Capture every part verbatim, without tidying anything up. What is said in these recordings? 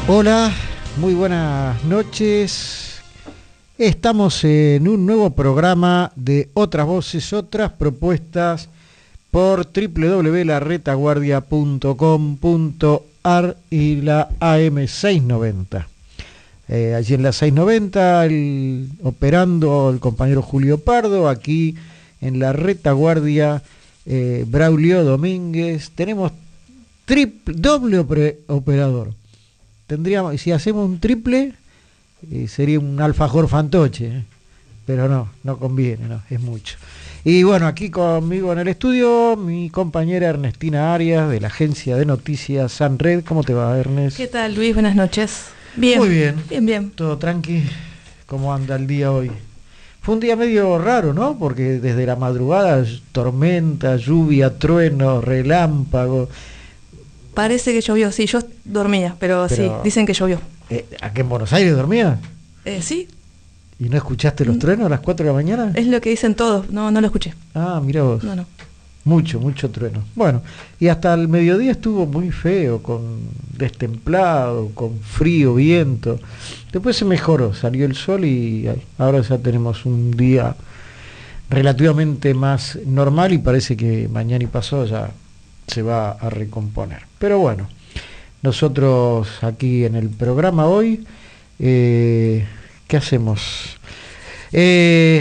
Hola, muy buenas noches. Estamos en un nuevo programa de Otras Voces, Otras Propuestas por doble u doble u doble u punto la retaguardia punto com punto a r y la A M seiscientos noventa. Eh, allí en la seiscientos noventa, el, operando el compañero Julio Pardo, aquí en la Retaguardia, eh, Braulio Domínguez. Tenemos triple, doble opre, operador. Tendríamos, si hacemos un triple, eh, sería un alfajor fantoche, eh, pero no, no conviene, no, es mucho. Y bueno, aquí conmigo en el estudio, mi compañera Ernestina Arias, de la agencia de noticias Sanred. ¿Cómo te va, Ernest? ¿Qué tal, Luis? Buenas noches. Bien. Muy bien. Bien, bien. Todo tranqui. ¿Cómo anda el día hoy? Fue un día medio raro, ¿no? Porque desde la madrugada, tormenta, lluvia, trueno, relámpago. Parece que llovió, sí, yo dormía, pero, pero sí, dicen que llovió. Eh, ¿Aquí en Buenos Aires dormía? Eh, sí. ¿Y no escuchaste los truenos a las cuatro de la mañana? Es lo que dicen todos, no, no lo escuché. Ah, mira vos. No, no. Mucho, mucho trueno. Bueno, y hasta el mediodía estuvo muy feo, con destemplado, con frío, viento. Después se mejoró, salió el sol y ahora ya tenemos un día relativamente más normal y parece que mañana y pasado ya se va a recomponer. Pero bueno, nosotros aquí en el programa hoy, eh, ¿qué hacemos? Eh,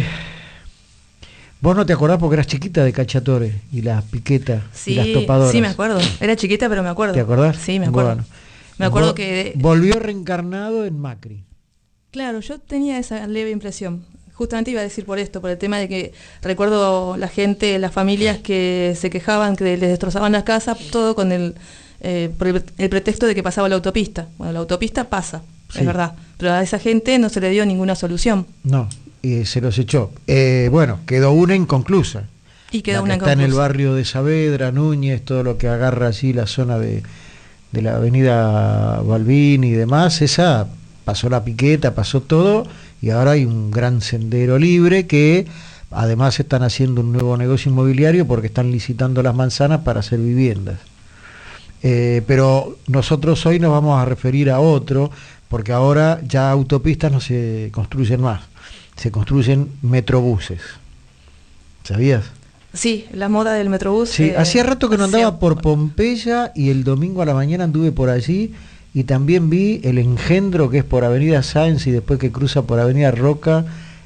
vos no te acordás porque eras chiquita de Cacciatore y las piquetas, sí, y las topadoras. Sí, me acuerdo. Era chiquita, pero me acuerdo. ¿Te acordás? Sí, me acuerdo. Bueno, me acuerdo vol- que... Volvió reencarnado en Macri. Claro, yo tenía esa leve impresión. Justamente iba a decir por esto, por el tema de que recuerdo la gente, las familias que se quejaban, que les destrozaban las casas, todo con el, eh, por el, el pretexto de que pasaba la autopista. Bueno, la autopista pasa, sí, es verdad, pero a esa gente no se le dio ninguna solución. No, y se los echó. Eh, bueno, quedó una inconclusa. Y quedó la una que está inconclusa. en el barrio de Saavedra, Núñez, todo lo que agarra allí la zona de, de la avenida Balbín y demás, esa pasó la piqueta, pasó todo, y ahora hay un gran sendero libre que además están haciendo un nuevo negocio inmobiliario porque están licitando las manzanas para hacer viviendas. Eh, pero nosotros hoy nos vamos a referir a otro, porque ahora ya autopistas no se construyen más, se construyen metrobuses. ¿Sabías? Sí, la moda del metrobús. Sí, eh, hacía rato que no andaba hacía... por Pompeya y el domingo a la mañana anduve por allí. Y también vi el Engendro, que es por Avenida Sáenz y después que cruza por Avenida Roca,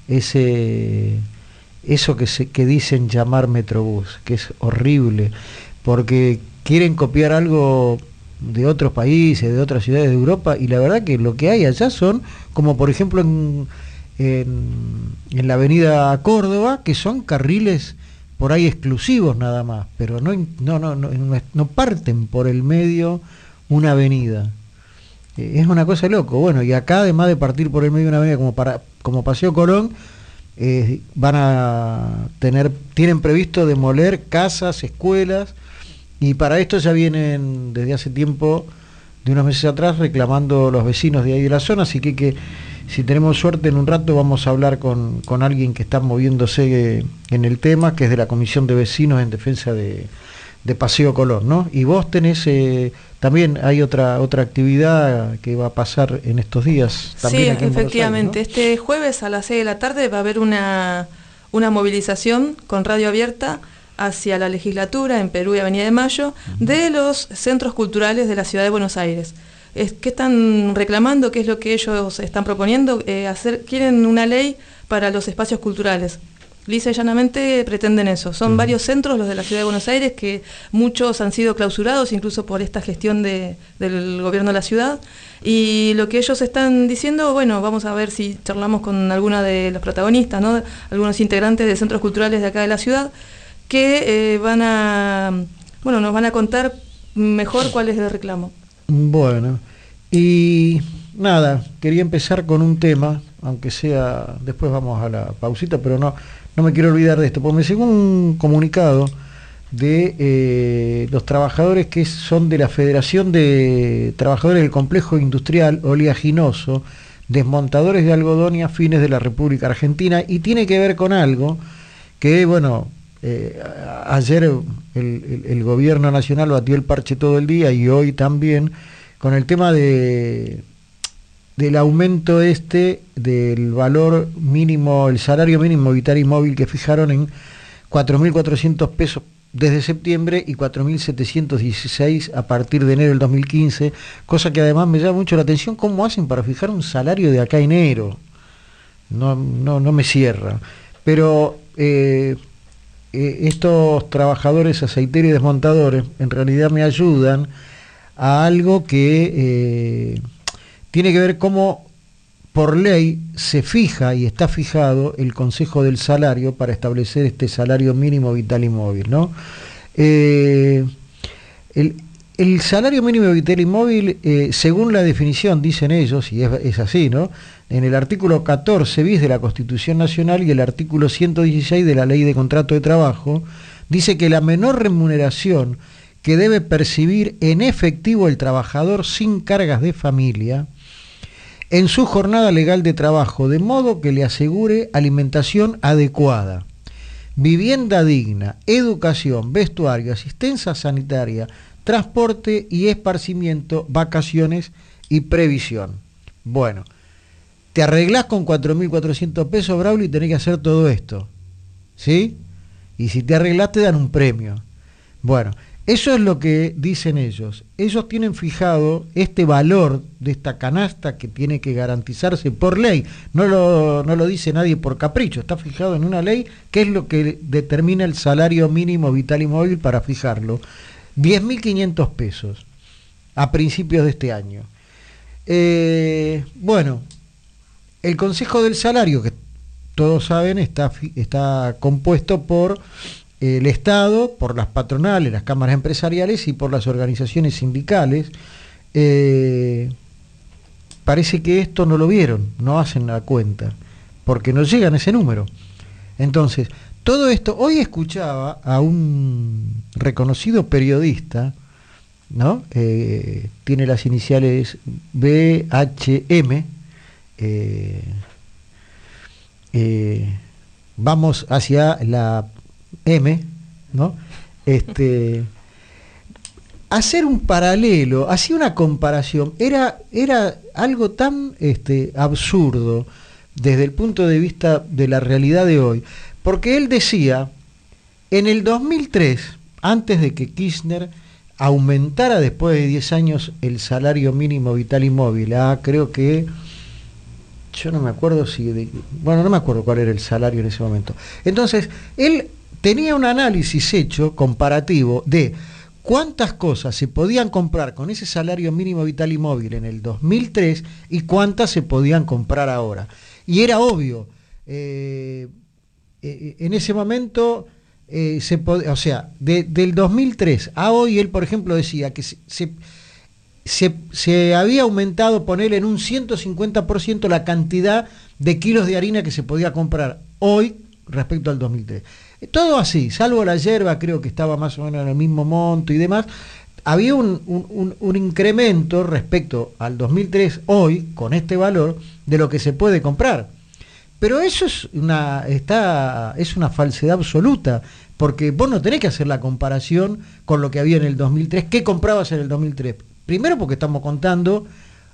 ese eso que se que dicen llamar Metrobús, que es horrible, porque quieren copiar algo de otros países, de otras ciudades de Europa, y la verdad que lo que hay allá son, como por ejemplo en, en, en la Avenida Córdoba, que son carriles por ahí exclusivos nada más, pero no, no, no, no, no parten por el medio una avenida. Es una cosa de loco. Bueno, y acá además de partir por el medio de una avenida como para como Paseo Colón, eh, van a tener tienen previsto demoler casas, escuelas, y para esto ya vienen desde hace tiempo, de unos meses atrás, reclamando los vecinos de ahí de la zona, así que, que si tenemos suerte en un rato vamos a hablar con, con alguien que está moviéndose en el tema, que es de la Comisión de Vecinos en Defensa de, de Paseo Colón, ¿no? Y vos tenés... Eh, También hay otra otra actividad que va a pasar en estos días. También sí, aquí en efectivamente. Aires, ¿no? Este jueves a las seis de la tarde va a haber una, una movilización con radio abierta hacia la legislatura en Perú y Avenida de Mayo, uh-huh, de los centros culturales de la ciudad de Buenos Aires. Es, ¿Qué están reclamando? ¿Qué es lo que ellos están proponiendo? Eh, hacer, quieren una ley para los espacios culturales. Lisa y llanamente pretenden eso. Son, sí, varios centros los de la ciudad de Buenos Aires, que muchos han sido clausurados incluso por esta gestión de, del gobierno de la ciudad, y lo que ellos están diciendo, bueno, vamos a ver si charlamos con alguna de los protagonistas, ¿no? Algunos integrantes de centros culturales de acá de la ciudad, que eh, van a, bueno, nos van a contar mejor cuál es el reclamo. Bueno, y nada, quería empezar con un tema, aunque sea, después vamos a la pausita, pero no No me quiero olvidar de esto, porque me llegó un comunicado de eh, los trabajadores que son de la Federación de Trabajadores del Complejo Industrial Oleaginoso, Desmontadores de Algodón y Afines de la República Argentina, y tiene que ver con algo que, bueno, eh, ayer el, el, el gobierno nacional batió el parche todo el día y hoy también, con el tema de, del aumento este del valor mínimo, el salario mínimo vital y móvil que fijaron en cuatro mil cuatrocientos pesos desde septiembre y cuatro mil setecientos dieciséis a partir de enero del dos mil quince, cosa que además me llama mucho la atención, cómo hacen para fijar un salario de acá a enero. No, no, no me cierra. Pero eh, eh, estos trabajadores aceiteros y desmontadores en realidad me ayudan a algo que eh, tiene que ver cómo por ley se fija y está fijado el Consejo del Salario para establecer este salario mínimo vital y móvil, ¿no? Eh, el, el salario mínimo vital y móvil, eh, según la definición, dicen ellos, y es, es así, ¿no? En el artículo catorce bis de la Constitución Nacional y el artículo ciento dieciséis de la Ley de Contrato de Trabajo, dice que la menor remuneración que debe percibir en efectivo el trabajador sin cargas de familia en su jornada legal de trabajo, de modo que le asegure alimentación adecuada, vivienda digna, educación, vestuario, asistencia sanitaria, transporte y esparcimiento, vacaciones y previsión. Bueno, te arreglás con cuatro mil cuatrocientos pesos, Braulio, y tenés que hacer todo esto, ¿sí? Y si te arreglás te dan un premio. Bueno, eso es lo que dicen ellos. Ellos tienen fijado este valor de esta canasta que tiene que garantizarse por ley. No lo, no lo dice nadie por capricho, está fijado en una ley que es lo que determina el salario mínimo vital y móvil para fijarlo. diez mil quinientos pesos a principios de este año. Eh, bueno, el Consejo del Salario, que todos saben, está, está compuesto por el Estado, por las patronales, las cámaras empresariales y por las organizaciones sindicales. Eh, parece que esto no lo vieron, no hacen la cuenta, porque no llegan a ese número. Entonces, todo esto, hoy escuchaba a un reconocido periodista, ¿no? Eh, tiene las iniciales B H M, eh, eh, vamos hacia la M, ¿no? Este, hacer un paralelo, hacía una comparación, era, era algo tan este, absurdo desde el punto de vista de la realidad de hoy, porque él decía, en el dos mil tres, antes de que Kirchner aumentara después de diez años el salario mínimo vital y móvil, ah, creo que yo no me acuerdo si de, bueno, no me acuerdo cuál era el salario en ese momento. Entonces, él tenía un análisis hecho comparativo de cuántas cosas se podían comprar con ese salario mínimo vital y móvil en el dos mil tres y cuántas se podían comprar ahora. Y era obvio, eh, eh, en ese momento, eh, se pod- o sea, de, del dos mil tres a hoy, él, por ejemplo, decía que se, se, se, se había aumentado, poner en un ciento cincuenta por ciento la cantidad de kilos de harina que se podía comprar hoy respecto al dos mil tres. Todo así, salvo la yerba, creo que estaba más o menos en el mismo monto y demás. Había un, un, un, un incremento respecto al dos mil tres hoy, con este valor, de lo que se puede comprar. Pero eso es una, está, es una falsedad absoluta, porque vos no tenés que hacer la comparación con lo que había en el dos mil tres. ¿Qué comprabas en el dos mil tres? Primero porque estamos contando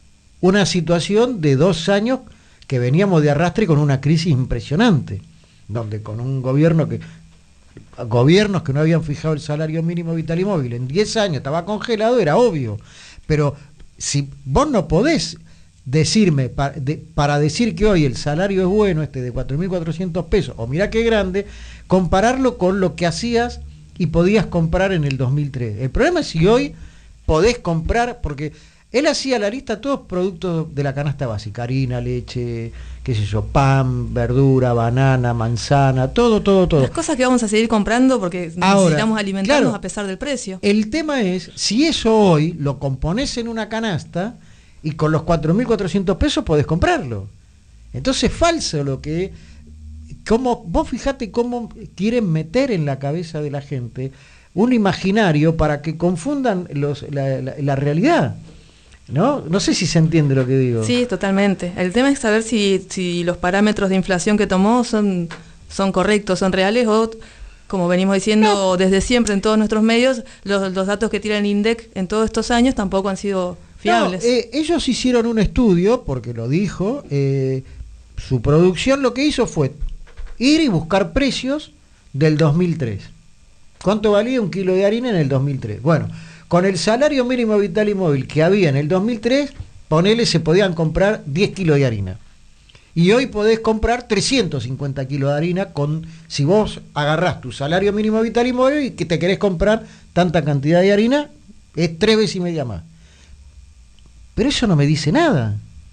una situación de dos años que veníamos de arrastre con una crisis impresionante, donde con un gobierno que gobiernos que no habían fijado el salario mínimo vital y móvil en diez años estaba congelado, era obvio. Pero si vos no podés decirme, para, de, para decir que hoy el salario es bueno, este de cuatro mil cuatrocientos pesos, o mirá qué grande, compararlo con lo que hacías y podías comprar en el dos mil tres. El problema es si hoy podés comprar, porque él hacía la lista todos productos de la canasta básica, harina, leche, qué sé yo, pan, verdura, banana, manzana, todo, todo, todo. Las cosas que vamos a seguir comprando porque Ahora, necesitamos alimentarnos, claro, a pesar del precio. El tema es, si eso hoy lo componés en una canasta y con los cuatro mil cuatrocientos pesos podés comprarlo. Entonces es falso lo que... Como, vos fijate cómo quieren meter en la cabeza de la gente un imaginario para que confundan los, la, la, la realidad. ¿No? No sé si se entiende lo que digo. Sí, totalmente. El tema es saber si, si los parámetros de inflación que tomó son, son correctos, son reales o, como venimos diciendo no. desde siempre en todos nuestros medios, los, los datos que tira el INDEC en todos estos años tampoco han sido fiables. No, eh, ellos hicieron un estudio, porque lo dijo, eh, su producción lo que hizo fue ir y buscar precios del dos mil tres. ¿Cuánto valía un kilo de harina en el dos mil tres? Bueno, con el salario mínimo vital y móvil que había en el dos mil tres, ponele, se podían comprar diez kilos de harina. Y hoy podés comprar trescientos cincuenta kilos de harina con, si vos agarrás tu salario mínimo vital y móvil y que te querés comprar tanta cantidad de harina, es tres veces y media más. Pero eso no me dice nada.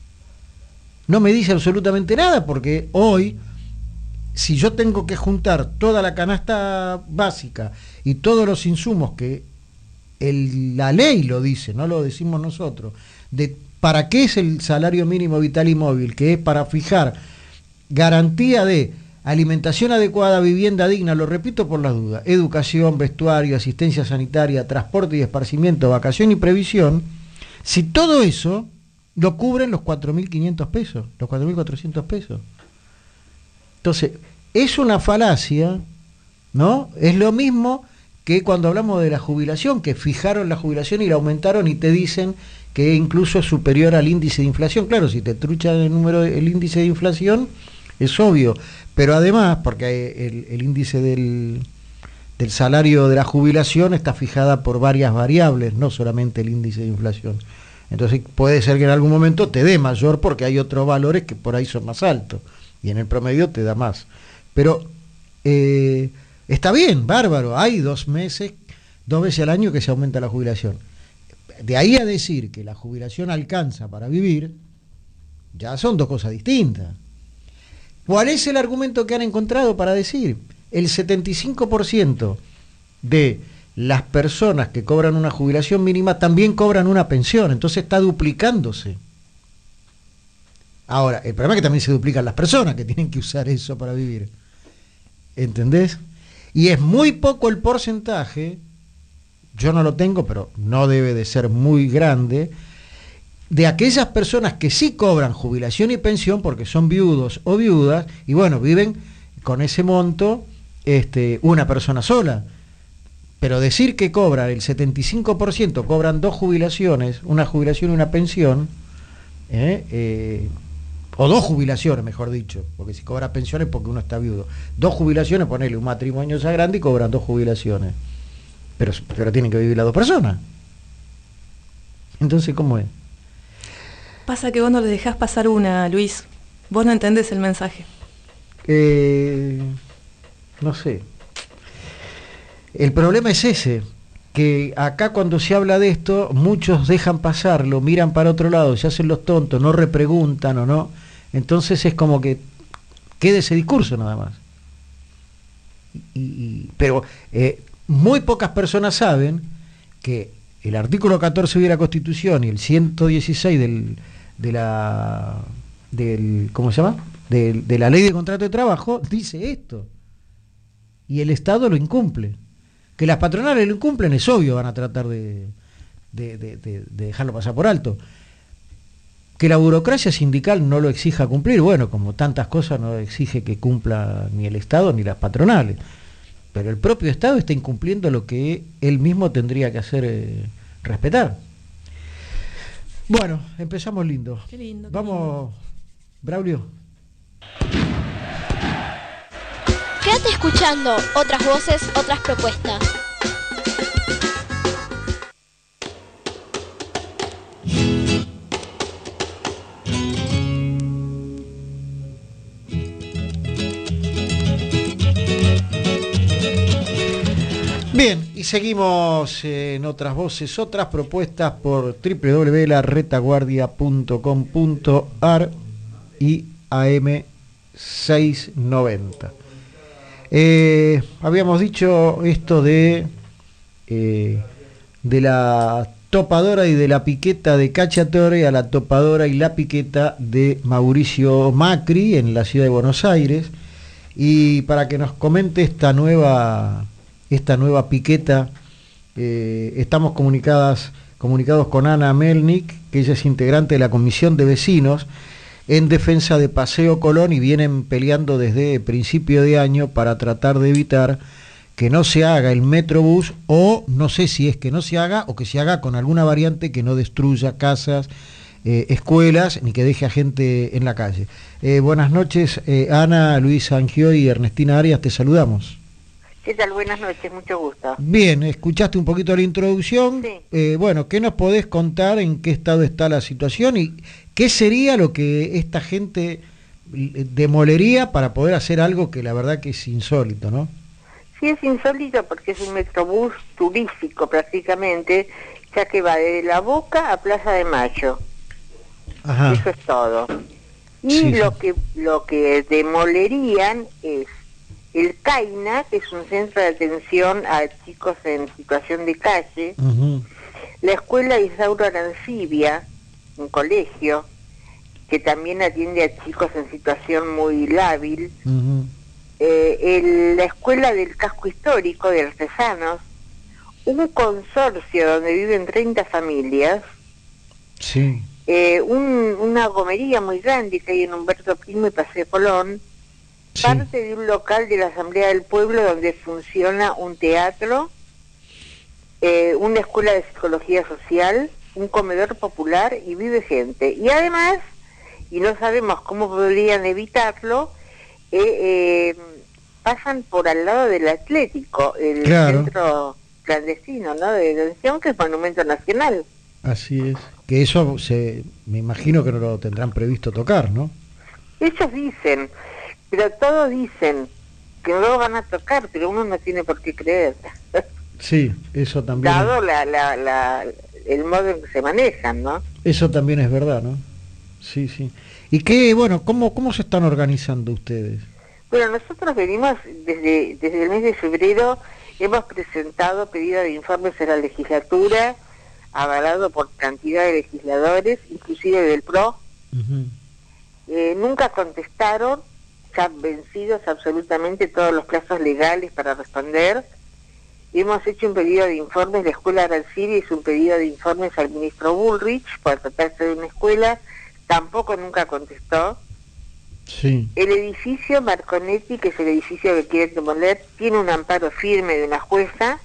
No me dice absolutamente nada, porque hoy, si yo tengo que juntar toda la canasta básica y todos los insumos que el, la ley lo dice, no lo decimos nosotros, de ¿para qué es el salario mínimo vital y móvil? Que es para fijar garantía de alimentación adecuada, vivienda digna, lo repito por las dudas, educación, vestuario, asistencia sanitaria, transporte y esparcimiento, vacación y previsión. Si todo eso lo cubren los cuatro mil quinientos pesos, los cuatro mil cuatrocientos pesos. Entonces, es una falacia, ¿no? Es lo mismo que cuando hablamos de la jubilación, que fijaron la jubilación y la aumentaron y te dicen que incluso es superior al índice de inflación. Claro, si te truchan el número, el índice de inflación, es obvio. Pero además, porque el, el índice del, del salario de la jubilación está fijada por varias variables, no solamente el índice de inflación. Entonces puede ser que en algún momento te dé mayor porque hay otros valores que por ahí son más altos. Y en el promedio te da más. Pero eh, está bien, bárbaro. Hay dos meses, dos veces al año que se aumenta la jubilación. De ahí a decir que la jubilación alcanza para vivir, ya son dos cosas distintas. ¿Cuál es el argumento que han encontrado para decir? El setenta y cinco por ciento de las personas que cobran una jubilación mínima también cobran una pensión, entonces está duplicándose. Ahora, el problema es que también se duplican las personas que tienen que usar eso para vivir. ¿Entendés? Y es muy poco el porcentaje, yo no lo tengo, pero no debe de ser muy grande, de aquellas personas que sí cobran jubilación y pensión porque son viudos o viudas, y bueno, viven con ese monto este, una persona sola. Pero decir que cobran el setenta y cinco por ciento, cobran dos jubilaciones, una jubilación y una pensión, eh, eh, o dos jubilaciones, mejor dicho, porque si cobra pensiones porque uno está viudo. Dos jubilaciones, ponele un matrimonio ya grande y cobran dos jubilaciones. Pero, pero tienen que vivir las dos personas. Entonces, ¿cómo es? Pasa que vos no le dejás pasar una, Luis. Vos no entendés el mensaje. Eh, no sé. El problema es ese, que acá cuando se habla de esto, muchos dejan pasarlo, miran para otro lado, se hacen los tontos, no repreguntan o no. Entonces es como que queda ese discurso nada más. Y, y, pero eh, muy pocas personas saben que el artículo catorce de la Constitución y el ciento dieciséis del, de la del ¿cómo se llama? De, de la Ley de Contrato de Trabajo dice esto. Y el Estado lo incumple. Que las patronales lo incumplen es obvio, van a tratar de, de, de, de, de dejarlo pasar por alto. Que la burocracia sindical no lo exija cumplir, bueno, como tantas cosas no exige que cumpla ni el Estado ni las patronales. Pero el propio Estado está incumpliendo lo que él mismo tendría que hacer eh, respetar. Bueno, empezamos lindo. Qué lindo. Qué Vamos, lindo. Braulio. Quédate escuchando otras voces, otras propuestas. Bien, y seguimos en otras voces, otras propuestas por doble u doble u doble u punto la retaguardia punto com punto a r y A M seiscientos noventa. Eh, habíamos dicho esto de, eh, de la topadora y de la piqueta de Cacciatore a la topadora y la piqueta de Mauricio Macri en la ciudad de Buenos Aires. Y para que nos comente esta nueva, esta nueva piqueta, eh, estamos comunicadas, comunicados con Ana Melnik, que ella es integrante de la Comisión de Vecinos en defensa de Paseo Colón y vienen peleando desde principio de año para tratar de evitar que no se haga el Metrobús, o no sé si es que no se haga o que se haga con alguna variante que no destruya casas, eh, escuelas, ni que deje a gente en la calle. Eh, buenas noches, eh, Ana, Luis Angio y Ernestina Arias, te saludamos. ¿Qué tal? Buenas noches, mucho gusto. Bien, escuchaste un poquito la introducción. Sí. Eh, bueno, ¿qué nos podés contar, en qué estado está la situación y qué sería lo que esta gente demolería para poder hacer algo que la verdad que es insólito, ¿no? Sí, es insólito porque es un metrobús turístico prácticamente, ya que va desde La Boca a Plaza de Mayo. Ajá. Eso es todo. Y Sí, lo sí. que lo que demolerían es el CAINA, que es un centro de atención a chicos en situación de calle, Uh-huh. la escuela Isauro Arancibia, un colegio que también atiende a chicos en situación muy lábil, Uh-huh. eh, el- la escuela del casco histórico de artesanos, un consorcio donde viven treinta familias, Sí. eh, un- una gomería muy grande que hay en Humberto Primo y Paseo Colón, Sí. parte de un local de la Asamblea del Pueblo donde funciona un teatro, eh, una escuela de psicología social, un comedor popular y vive gente. Y además, y no sabemos cómo podrían evitarlo, eh, eh, pasan por al lado del Atlético, el Claro. centro clandestino, ¿no?, de detención, que es Monumento Nacional. Así es. Que eso se, me imagino que no lo tendrán previsto tocar, ¿no? Ellos dicen, pero todos dicen que no lo van a tocar, pero uno no tiene por qué creer, Sí, eso también. dado la, la, la, el modo en que se manejan, ¿no? Eso también es verdad, ¿no? Sí, sí. ¿Y qué, bueno, cómo, cómo se están organizando ustedes? Bueno, nosotros venimos desde, desde el mes de febrero, hemos presentado pedido de informes a la legislatura, avalado por cantidad de legisladores, inclusive del P R O. Uh-huh. Eh, nunca contestaron, ya vencidos absolutamente todos los plazos legales para responder. Hemos hecho un pedido de informes, la escuela Arancibia hizo un pedido de informes al ministro Bullrich por tratarse de una escuela, tampoco nunca contestó. Sí. El edificio Marconetti, que es el edificio que quieren demoler, tiene un amparo firme de una jueza.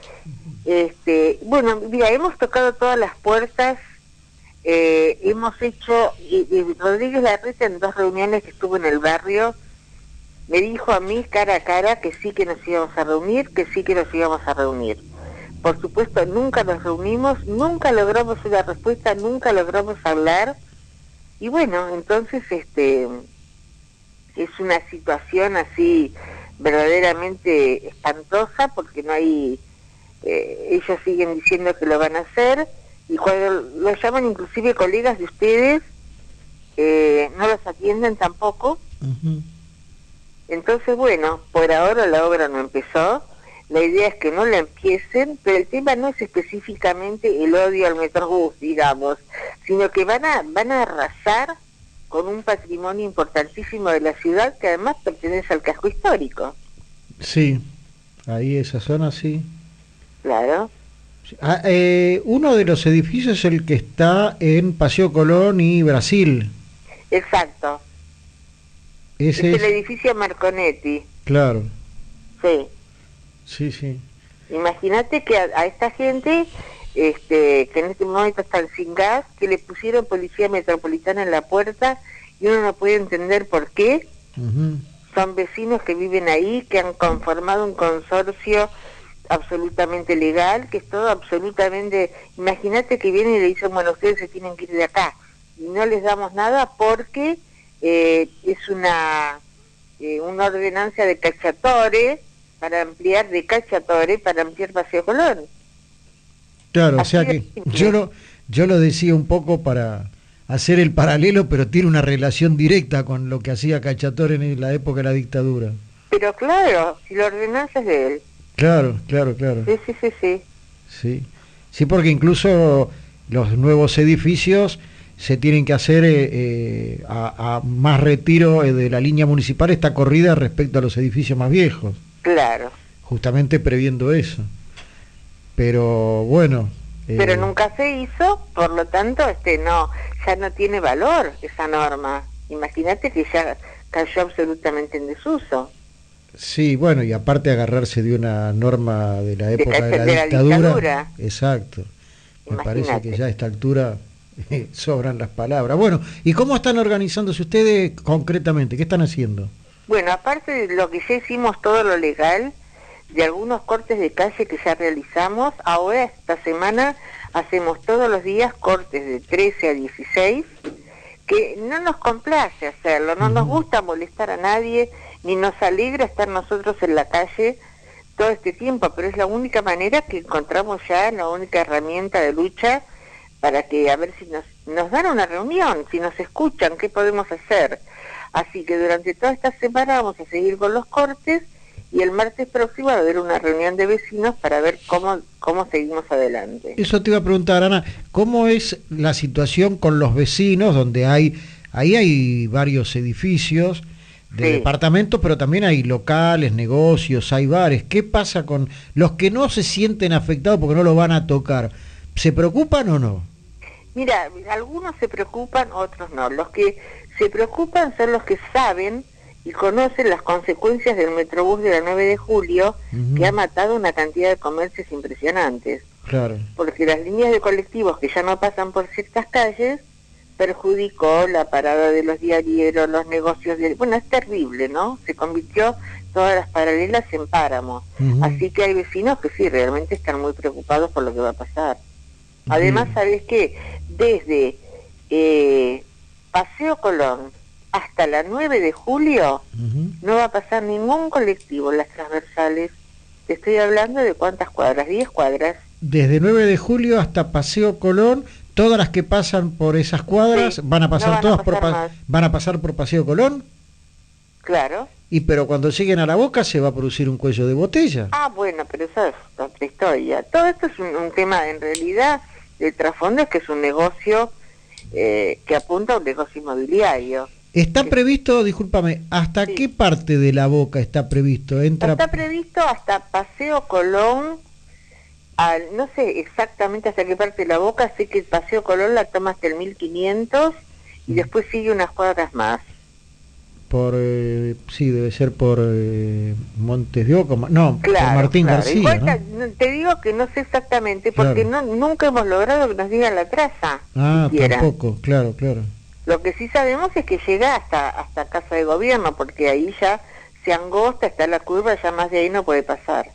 Este, bueno, mira, hemos tocado todas las puertas, eh, hemos hecho, y, y Rodríguez Larreta en dos reuniones que estuvo en el barrio, me dijo a mí cara a cara que sí que nos íbamos a reunir, que sí que nos íbamos a reunir. Por supuesto, nunca nos reunimos, nunca logramos una respuesta, nunca logramos hablar, y bueno, entonces este es una situación así verdaderamente espantosa porque no hay... Eh, ellos siguen diciendo que lo van a hacer, y cuando los llaman inclusive colegas de ustedes, eh, no los atienden tampoco. Uh-huh. Entonces, bueno, por ahora la obra no empezó, la idea es que no la empiecen, pero el tema no es específicamente el odio al Metrobús, digamos, sino que van a, van a arrasar con un patrimonio importantísimo de la ciudad que además pertenece al casco histórico. Sí, ahí esa zona sí. Claro. Ah, eh, uno de los edificios es el que está en Paseo Colón y Brasil. Exacto. Ese es es, el edificio Marconetti. claro, Sí. sí, sí. Imagínate que a, a esta gente, este, que en este momento están sin gas, que le pusieron policía metropolitana en la puerta y uno no puede entender por qué. Uh-huh. Son vecinos que viven ahí, que han conformado un consorcio absolutamente legal, que es todo absolutamente... Imagínate que vienen y le dicen, bueno, ustedes se tienen que ir de acá, y no les damos nada porque eh, es una eh, una ordenanza de Cacciatore para ampliar, de Cacciatore para ampliar Paseo Colón. Claro, Así o sea de que simple. yo lo, yo lo decía un poco para hacer el paralelo, pero tiene una relación directa con lo que hacía Cacciatore en la época de la dictadura. Pero claro, si la ordenanza es de él. Claro, claro, claro. Sí, sí, sí, sí. Sí, sí, porque incluso los nuevos edificios se tienen que hacer eh, eh, a, a más retiro eh, de la línea municipal, esta corrida respecto a los edificios más viejos, Claro. justamente previendo eso. Pero bueno... eh, Pero nunca se hizo, por lo tanto, este no, ya no tiene valor esa norma. Imagínate que ya cayó absolutamente en desuso. Sí, bueno, y aparte agarrarse de una norma de la época de, de, la, de dictadura, la dictadura. Exacto. Me Imagínate. Parece que ya a esta altura eh, sobran las palabras. Bueno, ¿y cómo están organizándose ustedes concretamente? ¿Qué están haciendo? Bueno, aparte de lo que ya hicimos todo lo legal, de algunos cortes de calle que ya realizamos, ahora esta semana hacemos todos los días cortes de trece a dieciséis, que no nos complace hacerlo, no nos gusta molestar a nadie, ni nos alegra estar nosotros en la calle todo este tiempo, pero es la única manera que encontramos ya, la única herramienta de lucha para que a ver si nos, nos dan una reunión, si nos escuchan, qué podemos hacer. Así que durante toda esta semana vamos a seguir con los cortes y el martes próximo va a haber una reunión de vecinos para ver cómo, cómo seguimos adelante. Eso te iba a preguntar, Ana, ¿cómo es la situación con los vecinos donde hay, ahí hay varios edificios de sí. departamentos, pero también hay locales, negocios, hay bares? ¿Qué pasa con los que no se sienten afectados porque no lo van a tocar? ¿Se preocupan o no? Mira, algunos se preocupan, otros no. Los que se preocupan son los que saben y conocen las consecuencias del Metrobús de la nueve de julio, uh-huh. que ha matado una cantidad de comercios impresionantes. Claro. Porque las líneas de colectivos que ya no pasan por ciertas calles perjudicó la parada de los diarieros, los negocios de... Bueno, es terrible, ¿no? Se convirtió todas las paralelas en páramo. Uh-huh. Así que hay vecinos que sí, realmente están muy preocupados por lo que va a pasar. Uh-huh. Además, ¿sabes qué? Desde eh, Paseo Colón hasta la nueve de julio uh-huh. no va a pasar ningún colectivo en las transversales. Te estoy hablando de cuántas cuadras, diez cuadras. Desde nueve de julio hasta Paseo Colón, todas las que pasan por esas cuadras sí, van a pasar no van todas a pasar por pa- van a pasar por Paseo Colón. Claro. Y pero cuando lleguen a la Boca se va a producir un cuello de botella. Ah, bueno, pero eso es otra historia. Todo esto es un, un tema, en realidad, el trasfondo es que es un negocio eh, que apunta a un negocio inmobiliario. Está previsto, discúlpame, ¿hasta sí. qué parte de la Boca está previsto? Entra... Está previsto hasta Paseo Colón, al, no sé exactamente hasta qué parte de la Boca, sé que el Paseo Colón la toma hasta el mil quinientos y mm. después sigue unas cuadras más. Por, eh, sí, debe ser por eh, Montes de Oca, no, claro, por Martín claro. García, Igual, ¿no? Te digo que no sé exactamente, porque claro. no nunca hemos logrado que nos digan la traza. Ah, siquiera. Tampoco, claro, claro. Lo que sí sabemos es que llega hasta hasta Casa de Gobierno, porque ahí ya se angosta, está la curva, ya más de ahí no puede pasar.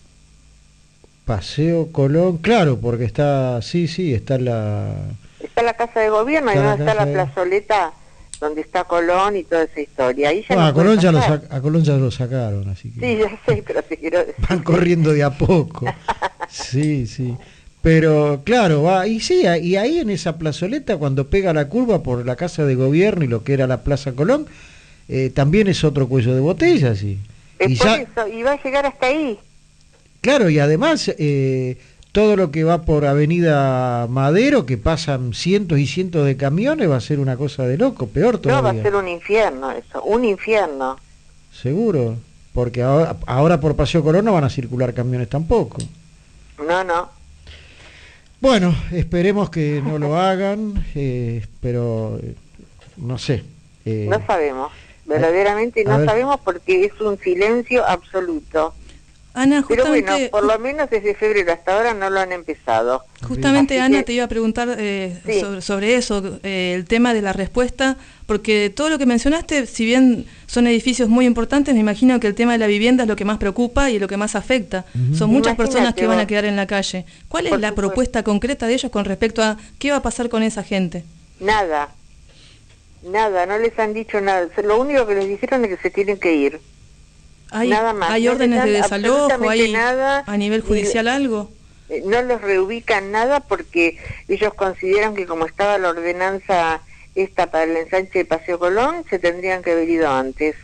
Paseo Colón, claro, porque está, sí, sí, está la... Está la Casa de Gobierno, y no está la plazoleta donde está Colón y toda esa historia. Ahí ya no, no a, Colón ya lo sac- a Colón ya lo sacaron, así que... Sí, ya sé, pero te quiero decir. Van corriendo de a poco. Sí, sí. Pero claro, va, y sí, y ahí en esa plazoleta, cuando pega la curva por la Casa de Gobierno y lo que era la Plaza Colón, eh, también es otro cuello de botella, sí. Es y por ya, eso, y va a llegar hasta ahí. Claro, y además eh, todo lo que va por Avenida Madero, que pasan cientos y cientos de camiones, va a ser una cosa de loco, peor todavía. No, va a ser un infierno eso, un infierno. Seguro, porque ahora, ahora por Paseo Colón no van a circular camiones tampoco. No, no. Bueno, esperemos que no lo hagan, eh, pero eh, no sé. Eh, no sabemos, verdaderamente no ver. sabemos porque es un silencio absoluto. Ana, justamente... Pero bueno, por lo menos desde febrero hasta ahora no lo han empezado. Justamente, Así Ana, que... te iba a preguntar eh, sí. sobre, sobre eso, eh, el tema de la respuesta, porque todo lo que mencionaste, si bien son edificios muy importantes, me imagino que el tema de la vivienda es lo que más preocupa y lo que más afecta. Uh-huh. Son muchas Imagínate personas que vos. van a quedar en la calle. ¿Cuál es por la supuesto. propuesta concreta de ellos con respecto a qué va a pasar con esa gente? Nada, nada, no les han dicho nada. Lo único que les dijeron es que se tienen que ir. ¿Hay, nada más. ¿hay no órdenes de desalojo? ¿Hay nada, a nivel judicial algo? No los reubican nada porque ellos consideran que como estaba la ordenanza esta para el ensanche de Paseo Colón, se tendrían que haber ido antes.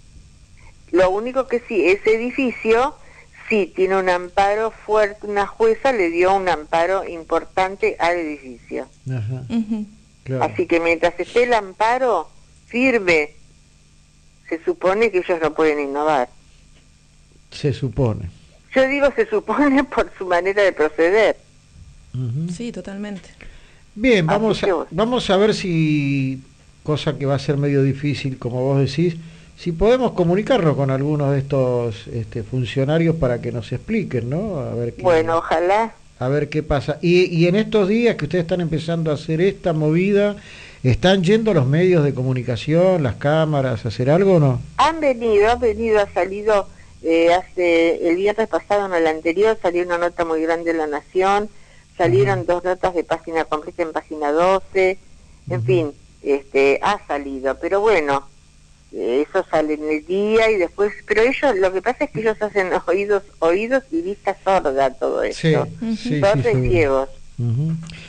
Lo único que sí, ese edificio sí tiene un amparo fuerte, una jueza le dio un amparo importante al edificio. Ajá. Uh-huh. Claro. Así que mientras esté el amparo firme, se supone que ellos no pueden innovar. Se supone. Yo digo se supone por su manera de proceder. Uh-huh. Sí, totalmente. Bien, vamos a, vamos a ver si, cosa que va a ser medio difícil, como vos decís, si podemos comunicarnos con algunos de estos este, funcionarios para que nos expliquen, ¿no? A ver qué, bueno, ojalá. A ver qué pasa. Y, y en estos días que ustedes están empezando a hacer esta movida, ¿están yendo los medios de comunicación, las cámaras, a hacer algo o no? Han venido, han venido, ha salido, eh, hace el viernes pasado, no el anterior, salió una nota muy grande en La Nación, salieron uh-huh. dos notas de página completa en página doce, en uh-huh. fin, este, ha salido, pero bueno, eh, eso sale en el día y después, pero ellos, lo que pasa es que ellos hacen oídos, oídos y vista sorda todo esto, sí, sí, sordos sí, y ciegos. Uh-huh.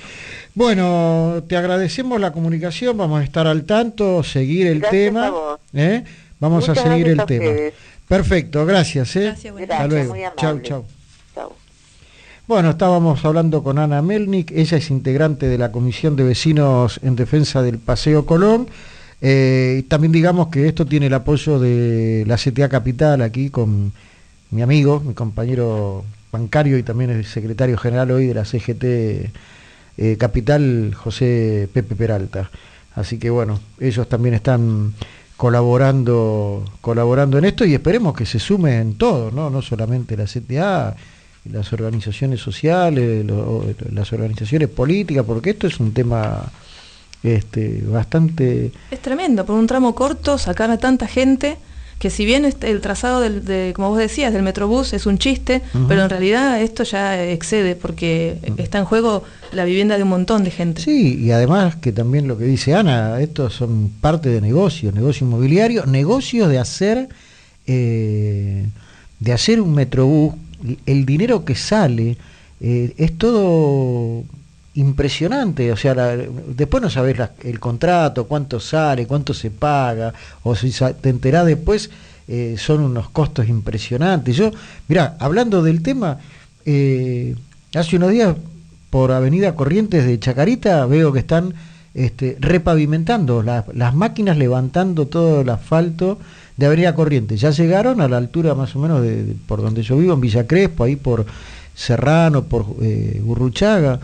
Bueno, te agradecemos la comunicación, vamos a estar al tanto, seguir el gracias tema. A vos. ¿eh? Vamos Muchas a seguir el a tema. ustedes. Perfecto, gracias. ¿eh? Gracias, bueno. Hasta Gracias, luego. muy amable. Chau, chau. Chau. Bueno, estábamos hablando con Ana Melnik, ella es integrante de la Comisión de Vecinos en Defensa del Paseo Colón. Eh, también digamos que esto tiene el apoyo de la C T A Capital, aquí con mi amigo, mi compañero bancario y también el secretario general hoy de la C G T eh, Capital, José Pepe Peralta. Así que bueno, ellos también están colaborando colaborando en esto y esperemos que se sumen todos, no, no solamente la C T A, las organizaciones sociales, lo, las organizaciones políticas, porque esto es un tema este, bastante... Es tremendo, por un tramo corto sacar a tanta gente, que si bien este, el trazado, del, de, como vos decías, del Metrobús es un chiste, uh-huh. pero en realidad esto ya excede, porque uh-huh. está en juego la vivienda de un montón de gente. Sí, y además que también lo que dice Ana, estos son parte de negocios, negocio inmobiliario, negocios de hacer, eh, de hacer un Metrobús. El dinero que sale eh, es todo impresionante, o sea, la, después no sabés la, el contrato, cuánto sale, cuánto se paga, o si te enterás después, eh, son unos costos impresionantes. Yo, mirá, hablando del tema, eh, hace unos días por Avenida Corrientes de Chacarita veo que están este, repavimentando, la, las máquinas levantando todo el asfalto de Avenida Corrientes. Ya llegaron a la altura más o menos de, de por donde yo vivo, en Villa Crespo, ahí por Serrano, por eh, Gurruchaga.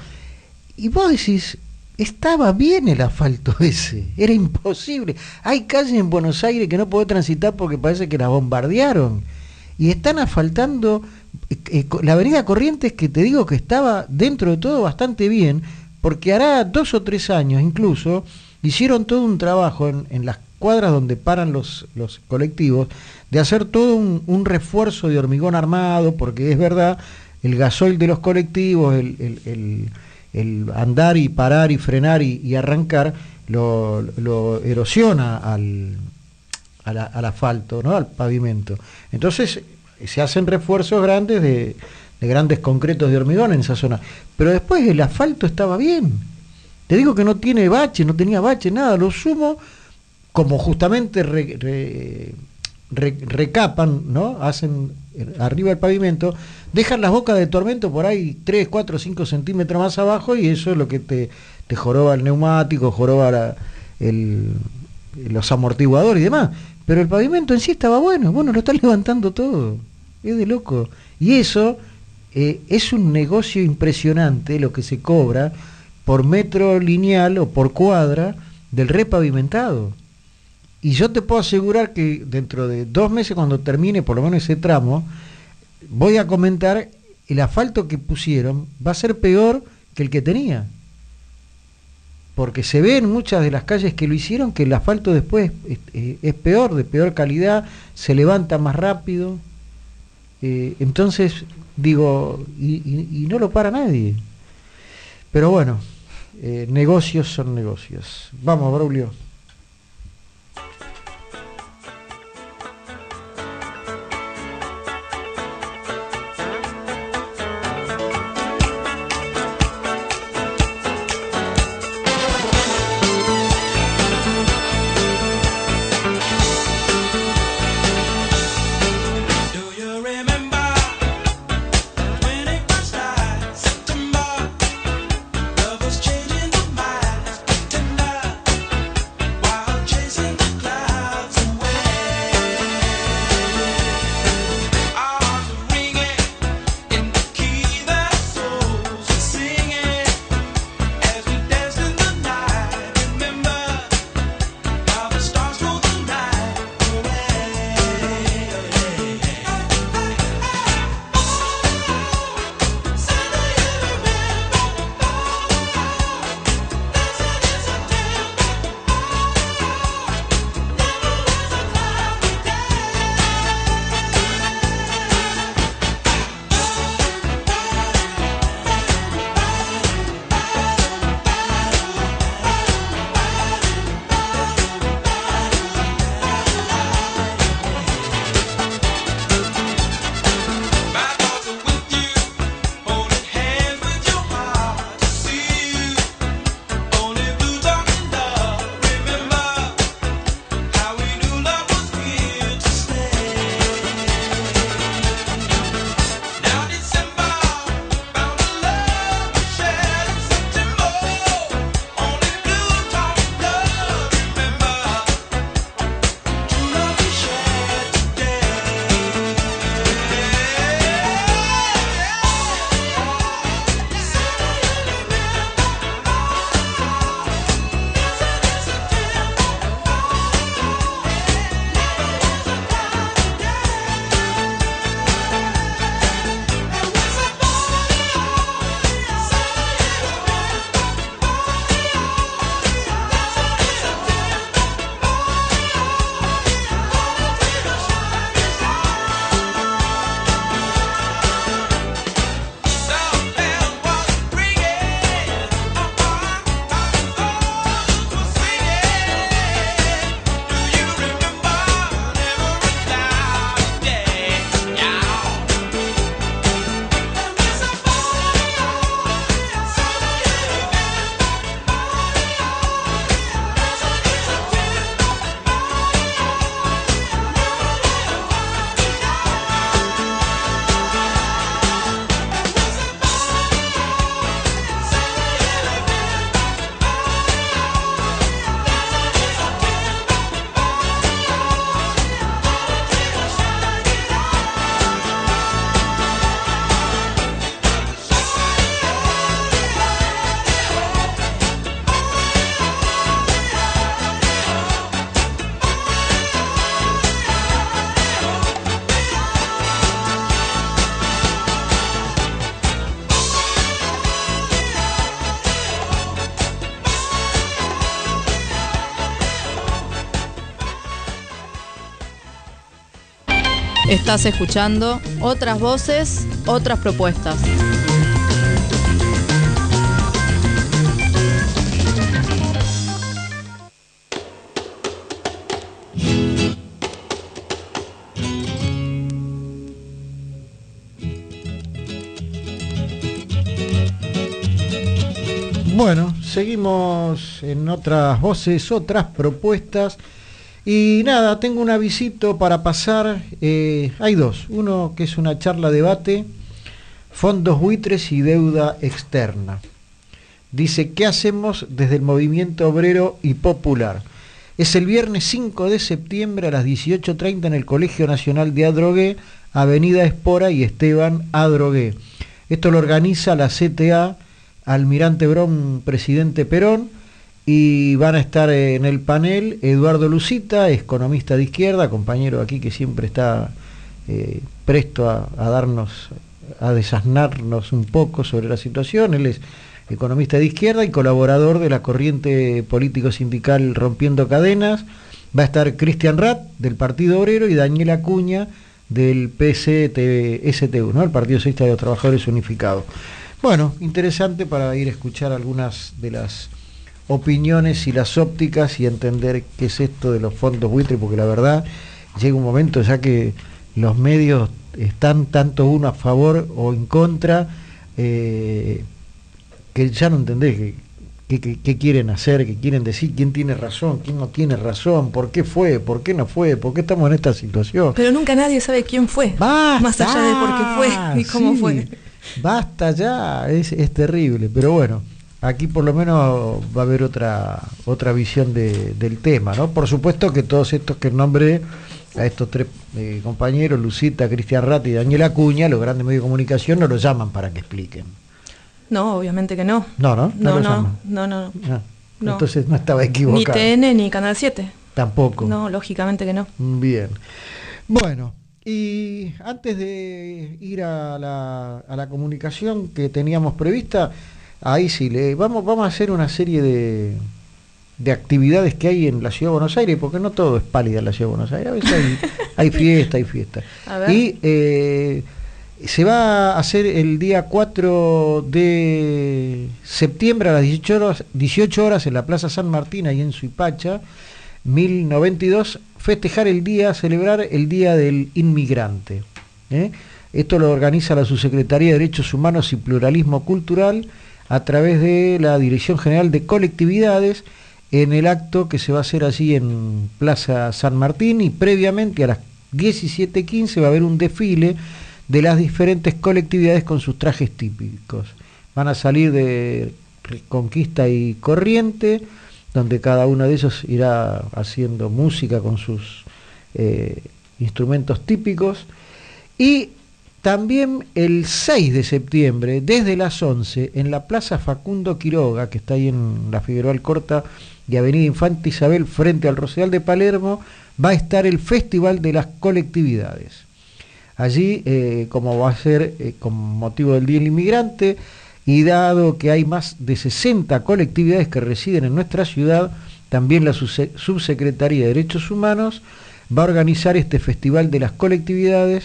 Y vos decís, estaba bien el asfalto ese, era imposible. Hay calles en Buenos Aires que no podés transitar porque parece que las bombardearon. Y están asfaltando eh, eh, la Avenida Corrientes, que te digo que estaba dentro de todo bastante bien, porque hará dos o tres años incluso, hicieron todo un trabajo en, en las cuadras donde paran los, los colectivos, de hacer todo un, un refuerzo de hormigón armado, porque es verdad, el gasoil de los colectivos, el, el, el, el andar y parar y frenar y, y arrancar, lo, lo erosiona al, al, al asfalto, ¿no? Al pavimento. Entonces se hacen refuerzos grandes de, de grandes concretos de hormigón en esa zona. Pero después el asfalto estaba bien. Te digo que no tiene bache, no tenía bache, nada, lo sumo, como justamente re, re, re, recapan, ¿no? Hacen arriba el pavimento, dejan las bocas de tormento por ahí tres, cuatro, cinco centímetros más abajo, y eso es lo que te, te joroba el neumático, joroba la, el, los amortiguadores y demás. Pero el pavimento en sí estaba bueno, bueno, lo están levantando todo, es de loco. Y eso eh, es un negocio impresionante lo que se cobra por metro lineal o por cuadra del repavimentado. Y yo te puedo asegurar que dentro de dos meses, cuando termine por lo menos ese tramo, voy a comentar, el asfalto que pusieron va a ser peor que el que tenía. Porque se ve en muchas de las calles que lo hicieron que el asfalto después es, es, es peor, de peor calidad, se levanta más rápido. Eh, entonces, digo, y, y, y no lo para nadie. Pero bueno, eh, negocios son negocios. Vamos, Braulio. Estás escuchando Otras Voces, Otras Propuestas. Bueno, seguimos en Otras Voces, Otras Propuestas. Y nada, tengo un avisito para pasar. Eh, hay dos. Uno que es una charla debate, fondos buitres y deuda externa. Dice, ¿qué hacemos desde el movimiento obrero y popular? Es el viernes cinco de septiembre a las dieciocho treinta en el Colegio Nacional de Adrogué, Avenida Espora y Esteban Adrogué. Esto lo organiza la C T A, Almirante Brown, Presidente Perón, y van a estar en el panel Eduardo Lucita, economista de izquierda, compañero aquí que siempre está eh, presto a, a darnos, a desasnarnos un poco sobre la situación. Él es economista de izquierda y colaborador de la corriente político-sindical Rompiendo Cadenas. Va a estar Cristian Rath, del Partido Obrero, y Daniel Acuña, del P S T U, ¿no? El Partido Socialista de los Trabajadores Unificados. Bueno, interesante para ir a escuchar algunas de las opiniones y las ópticas y entender qué es esto de los fondos buitres, porque la verdad llega un momento ya que los medios están tanto uno a favor o en contra, eh, que ya no entendés qué, qué, qué, qué quieren hacer, qué quieren decir, quién tiene razón, quién no tiene razón, por qué fue, por qué no fue, por qué estamos en esta situación. Pero nunca nadie sabe quién fue, ¡Basta! Más allá de por qué fue y cómo sí, fue. Basta ya, es, es terrible, pero bueno, aquí por lo menos va a haber otra otra visión de, del tema, ¿no? Por supuesto que todos estos que nombré, a estos tres eh, compañeros, Lucita, Cristian Rath y Daniel Acuña, los grandes medios de comunicación no los llaman para que expliquen. No, obviamente que no. No, no, no, no, los no, llaman. no, no, no. Ah, no. Entonces no estaba equivocado. Ni T N ni Canal siete. Tampoco. No, lógicamente que no. Bien. Bueno, y antes de ir a la, a la comunicación que teníamos prevista, ahí sí, le, vamos, vamos a hacer una serie de, de actividades que hay en la Ciudad de Buenos Aires, porque no todo es pálida en la Ciudad de Buenos Aires, a veces hay, hay fiesta, hay fiesta. A ver. Y eh, se va a hacer el día cuatro de septiembre a las dieciocho horas, dieciocho horas en la Plaza San Martín, ahí en Suipacha, mil noventa y dos, festejar el día, celebrar el Día del Inmigrante. ¿eh? Esto lo organiza la Subsecretaría de Derechos Humanos y Pluralismo Cultural a través de la Dirección General de Colectividades, en el acto que se va a hacer allí en Plaza San Martín, y previamente a las diecisiete quince va a haber un desfile de las diferentes colectividades con sus trajes típicos. Van a salir de Reconquista y Corriente, donde cada uno de ellos irá haciendo música con sus eh, instrumentos típicos. Y también el seis de septiembre, desde las once, en la Plaza Facundo Quiroga, que está ahí en la Figueroa Alcorta y Avenida Infanta Isabel, frente al Rosedal de Palermo, va a estar el Festival de las Colectividades. Allí, eh, como va a ser eh, con motivo del Día del Inmigrante, y dado que hay más de sesenta colectividades que residen en nuestra ciudad, también la Subsecretaría de Derechos Humanos va a organizar este Festival de las Colectividades,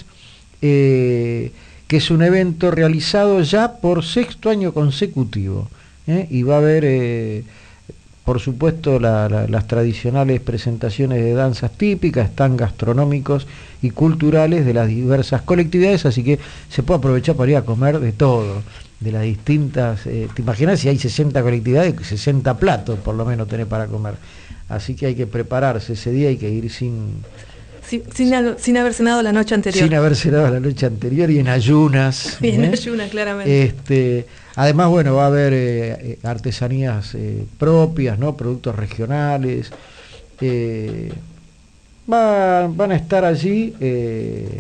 eh, que es un evento realizado ya por sexto año consecutivo, ¿eh? Y va a haber, eh, por supuesto, la, la, las tradicionales presentaciones de danzas típicas, están gastronómicos y culturales de las diversas colectividades, así que se puede aprovechar para ir a comer de todo, de las distintas, eh, te imaginas si hay sesenta colectividades, sesenta platos por lo menos tenés para comer, así que hay que prepararse ese día, hay que ir sin sin, sin, sin haber cenado la noche anterior sin haber cenado la noche anterior y en ayunas y en ¿eh? ayunas, claramente. Este, además, bueno, va a haber eh, artesanías eh, propias, ¿no? Productos regionales, eh, va, van a estar allí eh,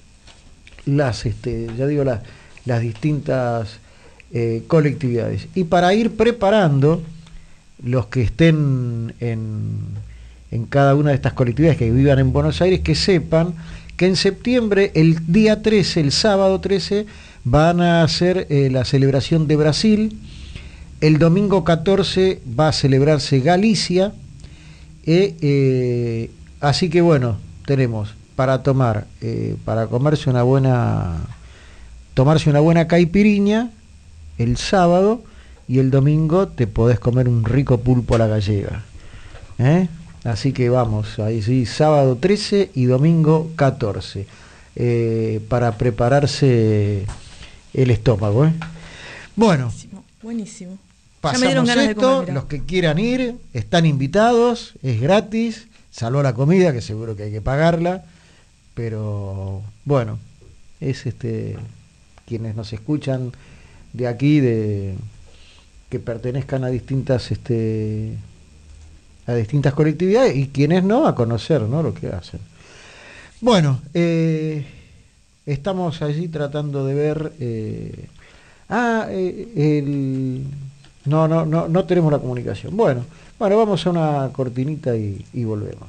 las, este, ya digo, las, las distintas Eh, colectividades. Y para ir preparando los que estén en, en cada una de estas colectividades que vivan en Buenos Aires, que sepan que en septiembre, el día trece, el sábado trece, van a hacer eh, la celebración de Brasil. El domingo catorce va a celebrarse Galicia. Eh, eh, así que bueno, tenemos para tomar, eh, para comerse una buena, tomarse una buena caipiriña el sábado, y el domingo te podés comer un rico pulpo a la gallega. ¿Eh? Así que vamos, ahí sí, sábado trece y domingo catorce, eh, para prepararse el estómago. ¿eh? Bueno, buenísimo, buenísimo. Pasamos ya me dieron ganas esto, de comer, los que quieran ir, están invitados, es gratis, salvo la comida, que seguro que hay que pagarla, pero bueno, es este quienes nos escuchan de aquí, de que pertenezcan a distintas este a distintas colectividades, y quienes no, a conocer, ¿no?, lo que hacen. Bueno, eh, estamos allí tratando de ver eh, ah, eh, el no, no, no, no tenemos la comunicación. Bueno, bueno, vamos a una cortinita y, y volvemos.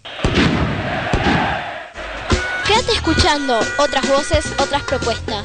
Quédate escuchando otras voces, otras propuestas.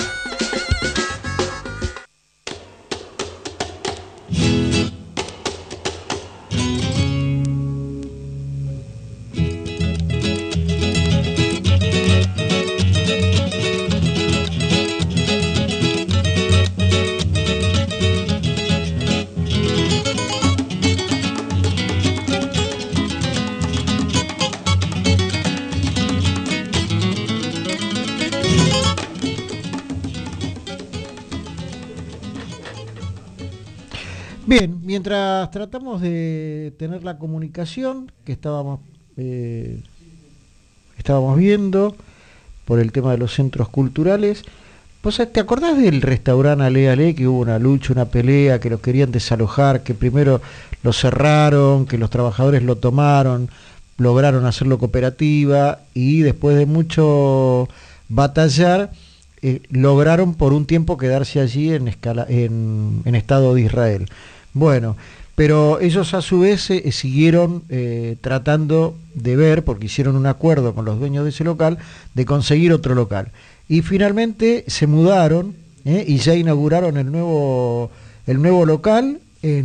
Bien, mientras tratamos de tener la comunicación que estábamos eh, estábamos viendo por el tema de los centros culturales, pues, ¿te acordás del restaurante Ale Ale, que hubo una lucha, una pelea, que los querían desalojar, que primero lo cerraron, que los trabajadores lo tomaron, lograron hacerlo cooperativa, y después de mucho batallar eh, lograron por un tiempo quedarse allí en, escala, en, en Estado de Israel? Bueno, pero ellos a su vez eh, siguieron eh, tratando de ver, porque hicieron un acuerdo con los dueños de ese local, de conseguir otro local. Y finalmente se mudaron eh, y ya inauguraron el nuevo, el nuevo local,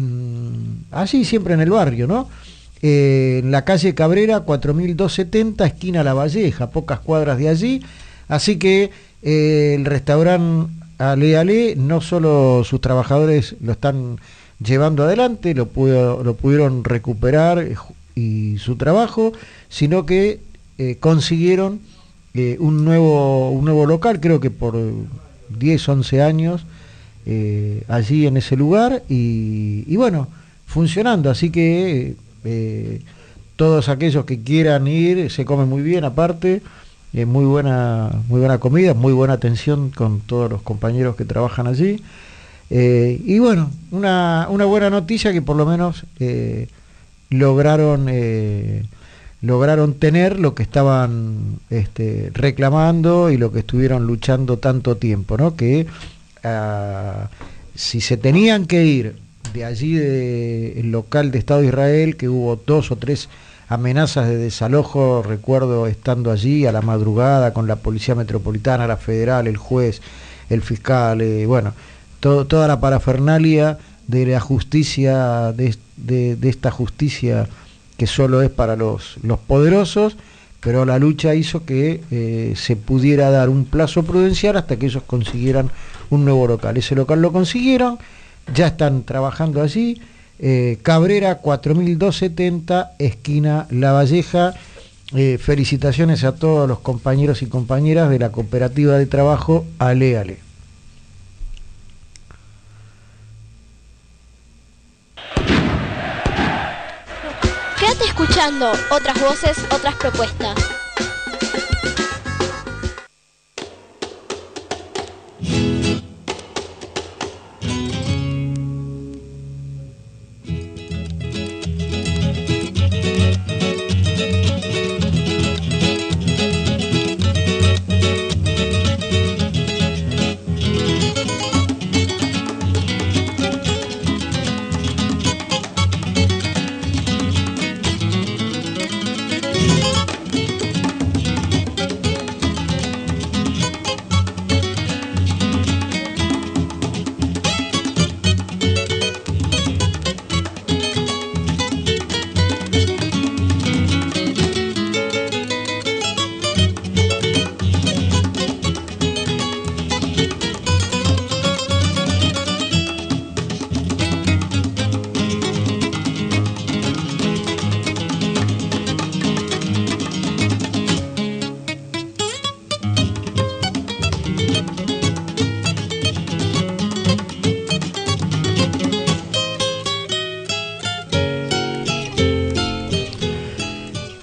en, así siempre en el barrio, ¿no? Eh, en la calle Cabrera cuatro mil doscientos setenta, esquina La Valleja, pocas cuadras de allí. Así que eh, el restaurante Ale Ale, no solo sus trabajadores lo están llevando adelante, lo, pudo, lo pudieron recuperar y su trabajo, sino que eh, consiguieron eh, un nuevo un nuevo local, creo que por diez, once años, eh, allí en ese lugar, y, y bueno, funcionando, así que eh, todos aquellos que quieran ir, se come muy bien aparte, eh, muy buena, muy buena comida, muy buena atención con todos los compañeros que trabajan allí. Eh, y bueno, una, una buena noticia, que por lo menos eh, lograron eh, lograron tener lo que estaban este, reclamando y lo que estuvieron luchando tanto tiempo, ¿no? Que uh, si se tenían que ir de allí, del local de Estado de Israel, que hubo dos o tres amenazas de desalojo, recuerdo estando allí a la madrugada con la Policía Metropolitana, la Federal, el juez, el fiscal, eh, bueno, Todo, toda la parafernalia de la justicia, de, de, de esta justicia que solo es para los, los poderosos, pero la lucha hizo que eh, se pudiera dar un plazo prudencial hasta que ellos consiguieran un nuevo local. Ese local lo consiguieron, ya están trabajando allí, eh, Cabrera cuatro mil doscientos setenta, esquina La Valleja. Eh, felicitaciones a todos los compañeros y compañeras de la cooperativa de trabajo Ale Ale. Quédate escuchando otras voces, otras propuestas.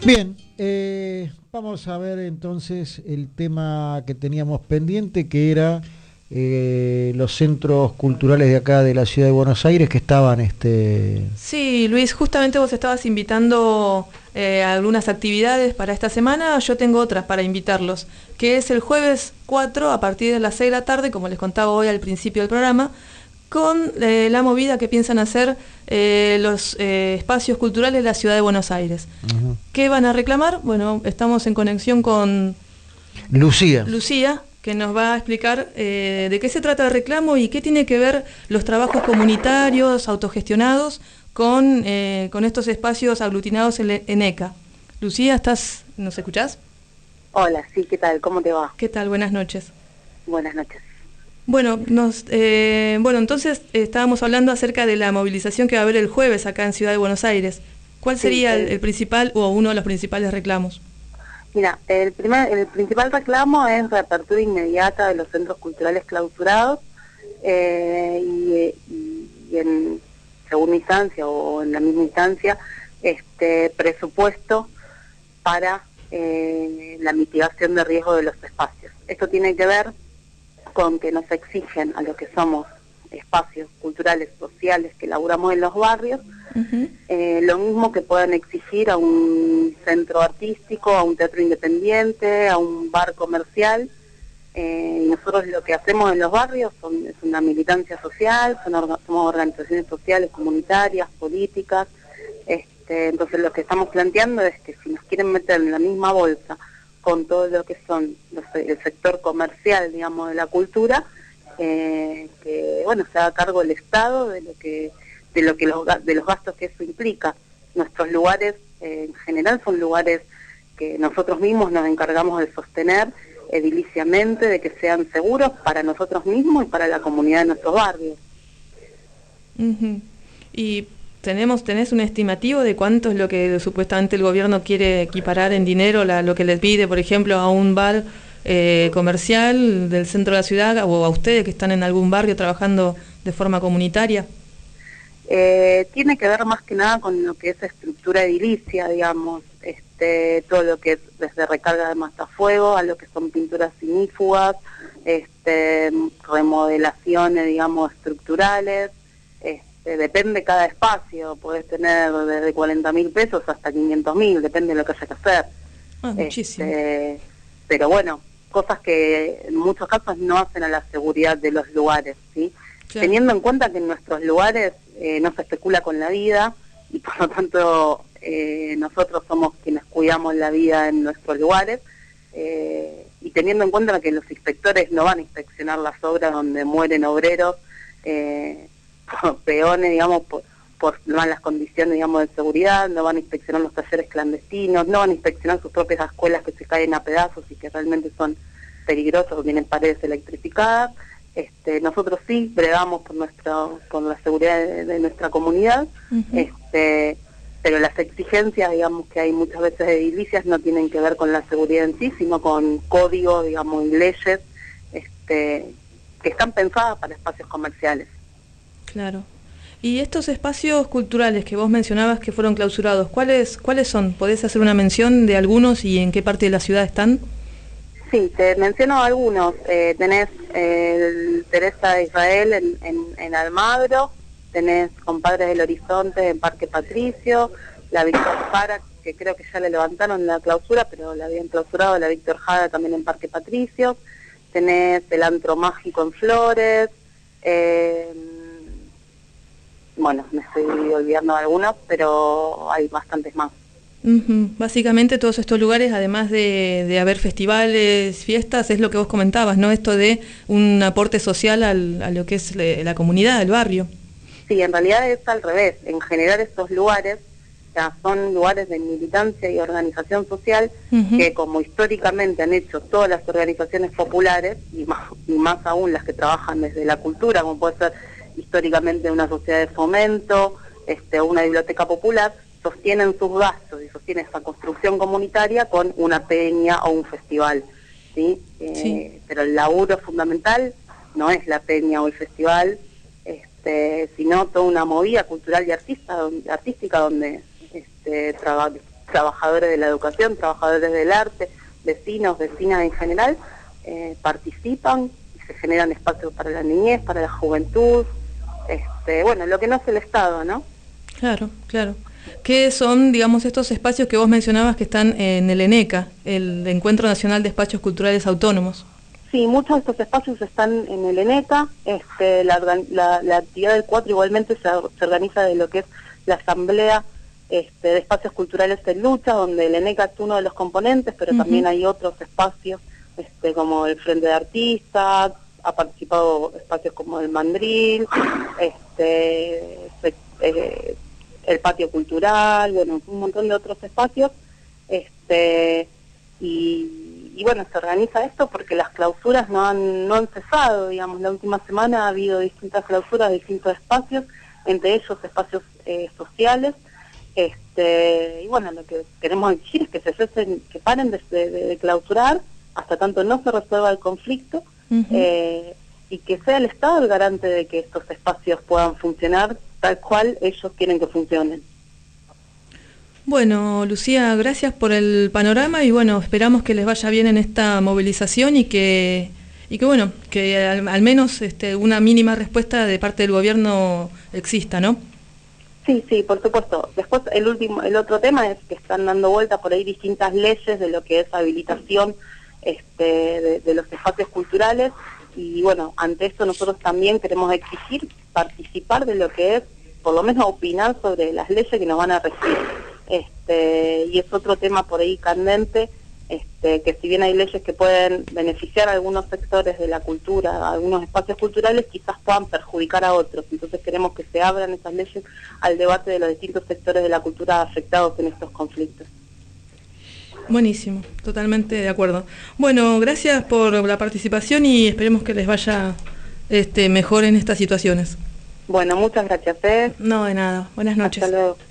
Bien, eh, vamos a ver entonces el tema que teníamos pendiente, que era eh, los centros culturales de acá de la ciudad de Buenos Aires que estaban... este Sí, Luis, justamente vos estabas invitando eh, a algunas actividades para esta semana. Yo tengo otras para invitarlos, que es el jueves cuatro a partir de las seis de la tarde, como les contaba hoy al principio del programa, con eh, la movida que piensan hacer eh, los eh, espacios culturales de la ciudad de Buenos Aires. Uh-huh. ¿Qué van a reclamar? Bueno, estamos en conexión con Lucía. Lucía, que nos va a explicar eh, de qué se trata el reclamo y qué tiene que ver los trabajos comunitarios, autogestionados, con, eh, con estos espacios aglutinados en, en E C A. Lucía, ¿estás, ¿nos escuchás? Hola, sí, ¿qué tal? ¿Cómo te va? ¿Qué tal? Buenas noches. Buenas noches. Bueno, nos, eh, bueno, entonces eh, estábamos hablando acerca de la movilización que va a haber el jueves acá en Ciudad de Buenos Aires. ¿Cuál sería sí, el, el principal o uno de los principales reclamos? Mira, el, primer, el principal reclamo es reapertura inmediata de los centros culturales clausurados eh, y, y, y en segunda instancia o en la misma instancia este presupuesto para eh, la mitigación de riesgo de los espacios. Esto tiene que ver con que nos exigen a lo que somos espacios culturales, sociales, que laburamos en los barrios, uh-huh. eh, lo mismo que puedan exigir a un centro artístico, a un teatro independiente, a un bar comercial. Eh, y nosotros lo que hacemos en los barrios son, es una militancia social, son orga, somos organizaciones sociales, comunitarias, políticas. Este, entonces lo que estamos planteando es que si nos quieren meter en la misma bolsa con todo lo que son los, el sector comercial, digamos, de la cultura, eh, que bueno, se haga cargo el Estado de lo que de lo que los, de los gastos que eso implica. Nuestros lugares eh, en general son lugares que nosotros mismos nos encargamos de sostener ediliciamente, de que sean seguros para nosotros mismos y para la comunidad de nuestros barrios. Uh-huh. Y tenemos tenés un estimativo de cuánto es lo que supuestamente el gobierno quiere equiparar en dinero, la, lo que les pide, por ejemplo, a un bar eh, comercial del centro de la ciudad o a ustedes que están en algún barrio trabajando de forma comunitaria? Eh, tiene que ver más que nada con lo que es estructura edilicia, digamos, este, todo lo que es desde recarga de matafuego a lo que son pinturas ignífugas, este, remodelaciones, digamos, estructurales. Este, depende cada espacio, podés tener desde cuarenta mil pesos hasta quinientos mil, depende de lo que haya que hacer. Ah, muchísimo. Este, pero bueno, cosas que en muchos casos no hacen a la seguridad de los lugares, ¿sí? Claro. Teniendo en cuenta que en nuestros lugares eh, no se especula con la vida y por lo tanto eh, nosotros somos quienes cuidamos la vida en nuestros lugares, eh, y teniendo en cuenta que los inspectores no van a inspeccionar las obras donde mueren obreros, eh, peones, digamos, por, por malas condiciones, digamos, de seguridad, no van a inspeccionar los talleres clandestinos, no van a inspeccionar sus propias escuelas que se caen a pedazos y que realmente son peligrosos o tienen paredes electrificadas. Este, nosotros sí bregamos por nuestra, por la seguridad de, de nuestra comunidad, uh-huh. este, pero las exigencias, digamos, que hay muchas veces edilicias no tienen que ver con la seguridad en sí, sino con códigos, digamos, y leyes este, que están pensadas para espacios comerciales. Claro. Y estos espacios culturales que vos mencionabas que fueron clausurados, ¿cuáles cuáles son? ¿Podés hacer una mención de algunos y en qué parte de la ciudad están? Sí, te menciono algunos. Eh, tenés eh, el Teresa de Israel en, en, en Almagro, tenés Compadres del Horizonte en Parque Patricio, la Víctor Jara, que creo que ya le levantaron la clausura, pero la habían clausurado, la Víctor Jara también en Parque Patricio, tenés el Antro Mágico en Flores, eh, bueno, me estoy olvidando de algunos, pero hay bastantes más. Uh-huh. Básicamente todos estos lugares, además de, de haber festivales, fiestas, es lo que vos comentabas, ¿no? Esto de un aporte social al, a lo que es le, la comunidad, el barrio. Sí, en realidad es al revés. En general estos lugares ya son lugares de militancia y organización social, uh-huh. que como históricamente han hecho todas las organizaciones populares, y más, y más aún las que trabajan desde la cultura, como puede ser históricamente una sociedad de fomento, este, una biblioteca popular, sostienen sus gastos y sostienen esa construcción comunitaria con una peña o un festival, ¿sí? Eh, sí. Pero el laburo fundamental no es la peña o el festival, este, sino toda una movida cultural y artista, donde, artística donde este, traba, trabajadores de la educación, trabajadores del arte, vecinos, vecinas en general, eh, participan y se generan espacios para la niñez, para la juventud, este, bueno, lo que no es el Estado, ¿no? Claro, claro. ¿Qué son, digamos, estos espacios que vos mencionabas que están en el ENECA, el Encuentro Nacional de Espacios Culturales Autónomos? Sí, muchos de estos espacios están en el ENECA. Este, la, la, la actividad del cuatro igualmente se, se organiza de lo que es la Asamblea este, de Espacios Culturales en Lucha, donde el ENECA es uno de los componentes, pero uh-huh. también hay otros espacios este, como el Frente de Artistas, ha participado espacios como el Mandril, este, se, eh, el Patio Cultural, bueno, un montón de otros espacios, este, y, y bueno, se organiza esto porque las clausuras no han, no han cesado, digamos, la última semana ha habido distintas clausuras de distintos espacios, entre ellos espacios eh, sociales, este, y bueno, lo que queremos exigir es que se cesen, que paren de, de, de clausurar hasta tanto no se resuelva el conflicto, uh-huh. eh, y que sea el Estado el garante de que estos espacios puedan funcionar tal cual ellos quieren que funcionen. Bueno, Lucía, gracias por el panorama y bueno, esperamos que les vaya bien en esta movilización y que y que bueno, que al, al menos este, una mínima respuesta de parte del gobierno exista, ¿no? Sí, sí, por supuesto. Después el último, el otro tema es que están dando vuelta por ahí distintas leyes de lo que es habilitación este, de, de los espacios culturales y bueno, ante esto nosotros también queremos exigir participar de lo que es, por lo menos opinar sobre las leyes que nos van a regir. Este, y es otro tema por ahí candente, este, que si bien hay leyes que pueden beneficiar a algunos sectores de la cultura, a algunos espacios culturales, quizás puedan perjudicar a otros. Entonces queremos que se abran esas leyes al debate de los distintos sectores de la cultura afectados en estos conflictos. Buenísimo, totalmente de acuerdo. Bueno, gracias por la participación y esperemos que les vaya este, mejor en estas situaciones. Bueno, muchas gracias, ¿eh? No, de nada. Buenas noches. Hasta luego.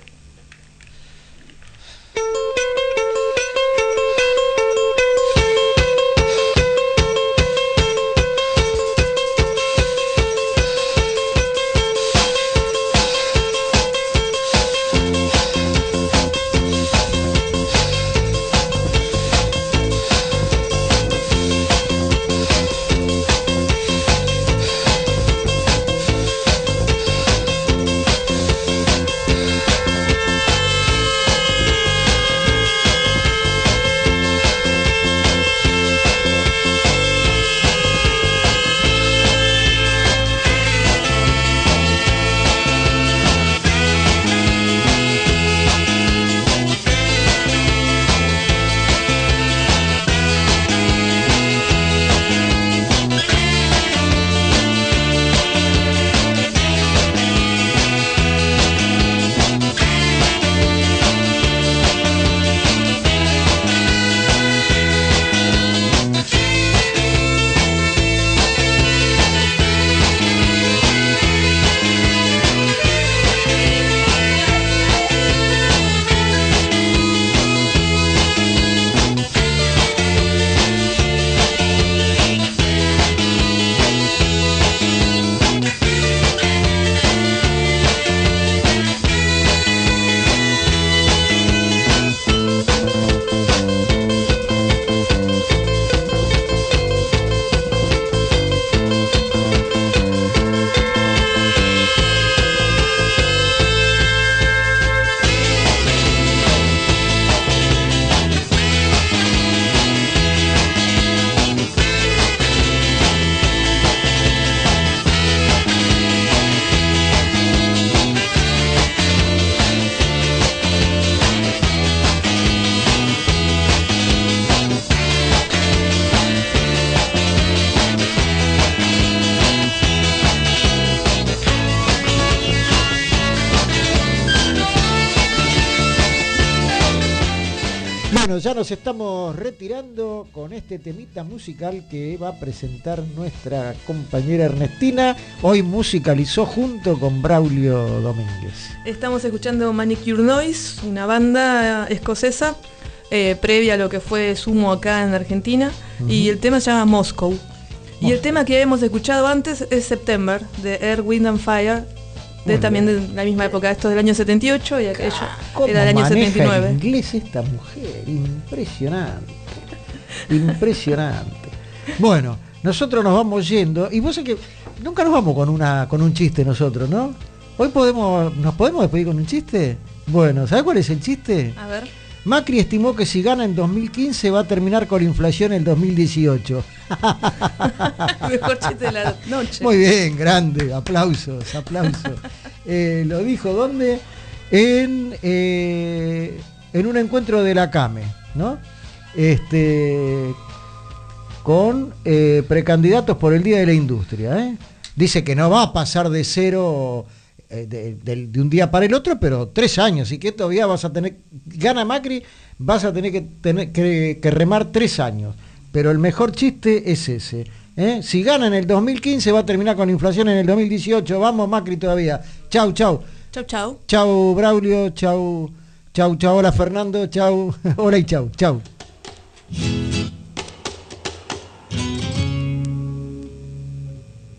Bueno, ya nos estamos retirando con este temita musical que va a presentar nuestra compañera Ernestina. Hoy musicalizó junto con Braulio Domínguez. Estamos escuchando Manicure Noise, una banda escocesa eh, previa a lo que fue Sumo acá en Argentina, uh-huh. y el tema se llama Moscow. Moscow. Y el tema que hemos escuchado antes es September, de Earth, Wind and Fire, de Muy también bien. de la misma época, esto del año setenta y ocho y aquello ¿Cómo era del año maneja setenta y nueve. el inglés esta mujer? Impresionante. Impresionante. Bueno, nosotros nos vamos yendo y vos sabés que nunca nos vamos con una con un chiste nosotros, ¿no? Hoy podemos nos podemos despedir con un chiste. Bueno, ¿sabés cuál es el chiste? A ver. Macri estimó que si gana en dos mil quince va a terminar con inflación en dos mil dieciocho. Mejor chiste de la noche. Muy bien, grande, aplausos, aplausos. Eh, lo dijo ¿dónde? En, eh, en un encuentro de la CAME, ¿no? Este, con eh, precandidatos por el Día de la Industria. ¿eh? Dice que no va a pasar de cero eh, de, de, de un día para el otro, pero tres años, y que todavía vas a tener, gana Macri, vas a tener que, tener que, que remar tres años. Pero el mejor chiste es ese. ¿eh? Si gana en el dos mil quince va a terminar con inflación en el dos mil dieciocho. Vamos Macri todavía. Chau, chau. Chau, chau. Chau Braulio, chau, chau, chau, hola Fernando, chau, hola y chau, chau.